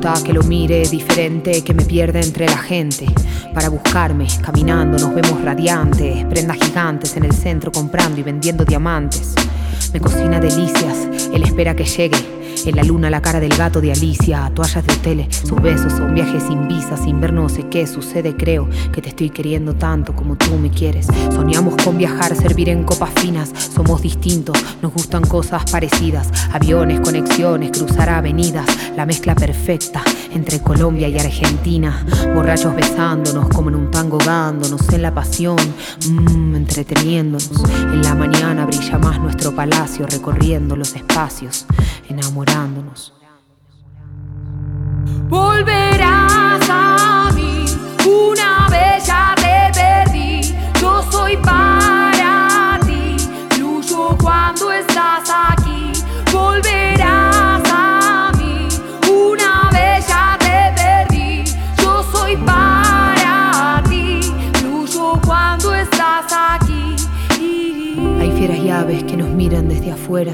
gusta que lo mire diferente, que me pierda entre la gente. Para buscarme, caminando nos vemos radiantes, prendas gigantes en el centro comprando y vendiendo diamantes. Me cocina delicias, él espera que llegue. En la luna la cara del gato de Alicia, toallas de hoteles, sus besos son viajes sin visa, sin ver no sé qué sucede. Creo que te estoy queriendo tanto como tú me quieres. Soñamos con viajar, servir en copas finas. Somos distintos, nos gustan cosas parecidas. Aviones, conexiones, cruzar avenidas. La mezcla perfecta entre Colombia y Argentina. Borrachos besándonos como en un tango, ahogándonos en la pasión, entreteniéndonos. En la mañana brilla más nuestro palacio, recorriendo los espacios, enamorándonos. Volverás a mí, una vez ya te perdí. Yo soy para ti, fluyo cuando estás aquí. Volverás a mí, una vez ya te perdí. Yo soy para ti, fluyo cuando estás aquí. Hay fieras y aves que nos miran desde afuera.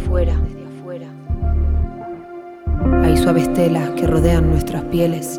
Hay suaves telas que rodean nuestras pieles.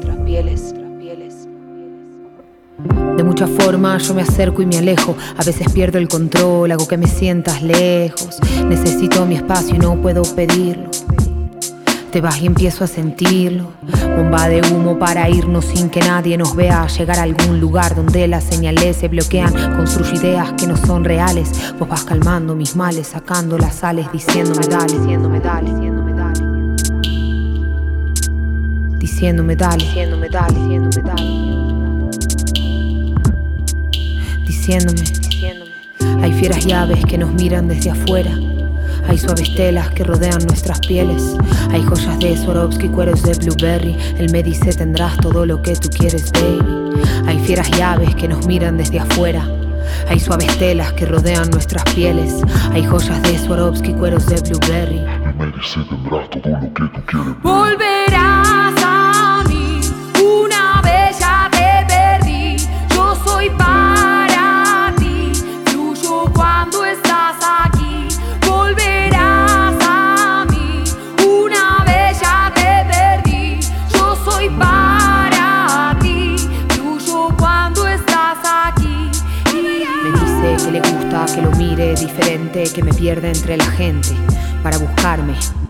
De muchas formas yo me acerco y me alejo. A veces pierdo el control, hago que me sientas lejos. Necesito mi espacio y no puedo pedirlo. Te vas y empiezo a sentirlo. Bomba de humo para irnos sin que nadie nos vea. Llegar a algún lugar donde las señales se bloquean. Construyo ideas que no son reales. Vos vas calmando mis males, sacando las sales, diciéndome dale, diciéndome dale, diciéndome dale. Diciéndome dale, diciéndome dale, diciéndome dale. Diciéndome. Hay fieras y aves que nos miran desde afuera. Hay suaves telas que rodean nuestras pieles. Hay joyas de Swarovski, cueros de Blueberry. Él me dice tendrás todo lo que tú quieres, baby. Hay fieras y aves que nos miran desde afuera. Hay suaves telas que rodean nuestras pieles. Hay joyas de Swarovski, cueros de Blueberry. Él me dice tendrás todo lo que tú quieres. Volverás a mí, una vez ya te perdí. Yo soy para ti, fluyo cuando estás aquí. Volverás a mí, una vez ya te perdí. Yo soy para ti, fluyo cuando estás aquí. Me dice que le gusta que lo mire diferente, que me pierda entre la gente. Para buscarme